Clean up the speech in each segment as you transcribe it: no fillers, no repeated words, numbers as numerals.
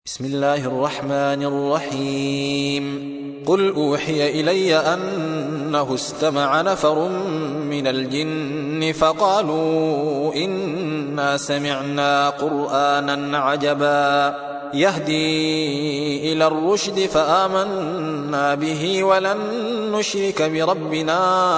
بسم الله الرحمن الرحيم. قل أوحي إلي أنه استمع نفر من الجن فقالوا إنا سمعنا قرآنا عجبا يهدي إلى الرشد فآمنا به ولن نشرك بربنا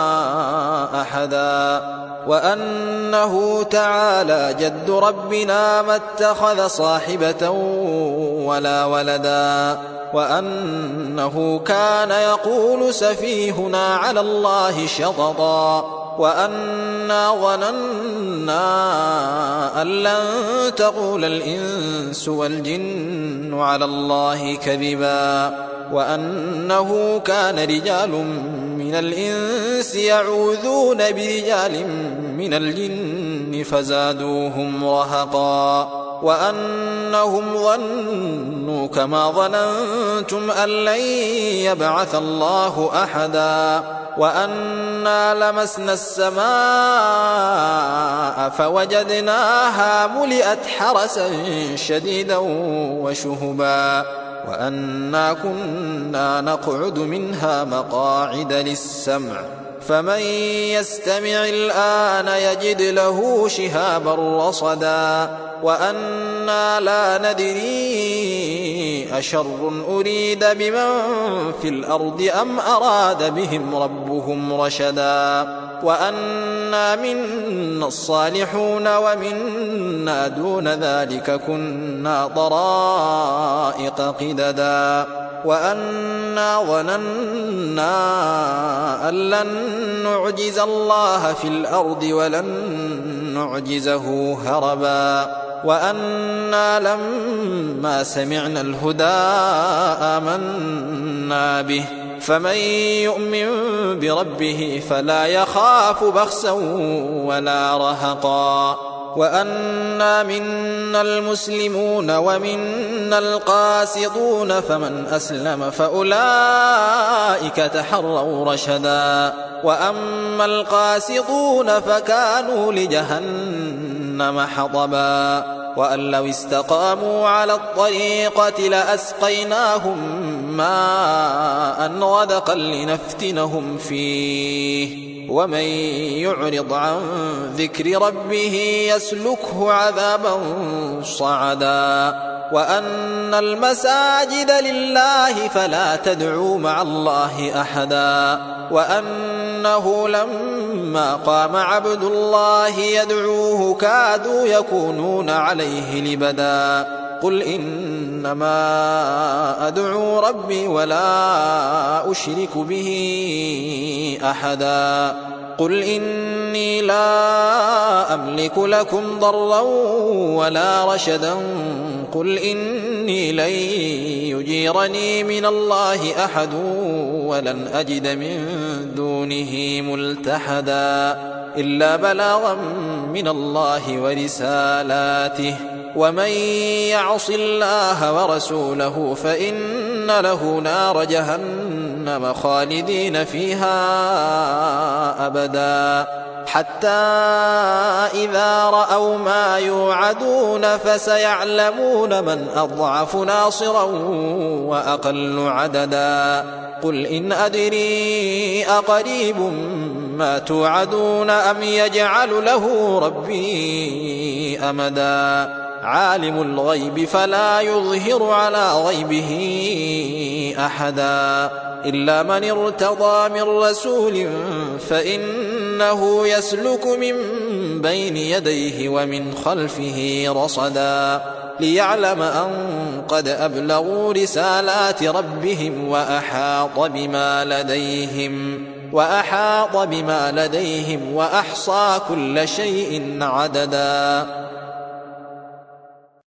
أحدا وأنه تعالى جد ربنا ما اتخذ صاحبة ولا ولدا وأنه كان يقول سفيهنا على الله شططا وأنا ظننا أن لن تقول الإنس والجن على الله كذبا وأنه كان رجال من الإنس يعوذون برجال من الجن فزادوهم رهقا وأنهم ظنوا كما ظننتم أن لن يبعث الله أحدا وأنا لمسنا السماء فوجدناها ملئت حرسا شديدا وشهبا وأنا كنا نقعد منها مقاعد للسمع فمن يستمع الآن يجد له شهابا رصدا وأنا لا ندري أشر أريد بمن في الأرض أم أراد بهم ربهم رشدا وأنا منا الصالحون ومنا دون ذلك كنا طرائق قددا وأنا ظننا أن لن نعجز الله في الأرض ولن نعجزه هربا وأنا لما سمعنا الهدى آمنا به فمن يؤمن بربه فلا يخاف بخسا ولا رهقا وأنا منا المسلمون ومنا القاسطون فمن أسلم فأولئك تحروا رشدا وأما القاسطون فكانوا لجهنم حطبا وأن لو استقاموا على الطريقة لأسقيناهم ماء غدقا لنفتنهم فيه ومن يعرض عن ذكر ربه يسلكه عذابا صعدا وأن المساجد لله فلا تدعوا مع الله أحدا وأنه لما قام عبد الله يدعوه كادوا يكونون عليه لبدا قل إنما أدعو ربي ولا أشرك به أحدا قل إني لا أملك لكم ضرا ولا رشدا قل إني لن يجيرني من الله أحد ولن أجد من دونه ملتحدا إلا بلاغا من الله ورسالاته ومن يعص الله ورسوله فإن له نار جهنم خالدين فيها أبدا حتى إذا رأوا ما يوعدون فسيعلمون من أضعف ناصرا وأقل عددا قل إن أدري أقريب ما توعدون أم يجعل له ربي أمدا عالم الغيب فلا يظهر على غيبه أحدا إلا من ارتضى من رسول فإنه يسلك من بين يديه ومن خلفه رصدا ليعلم أن قد أبلغوا رسالات ربهم وأحاط بما لديهم وأحصى كل شيء عددا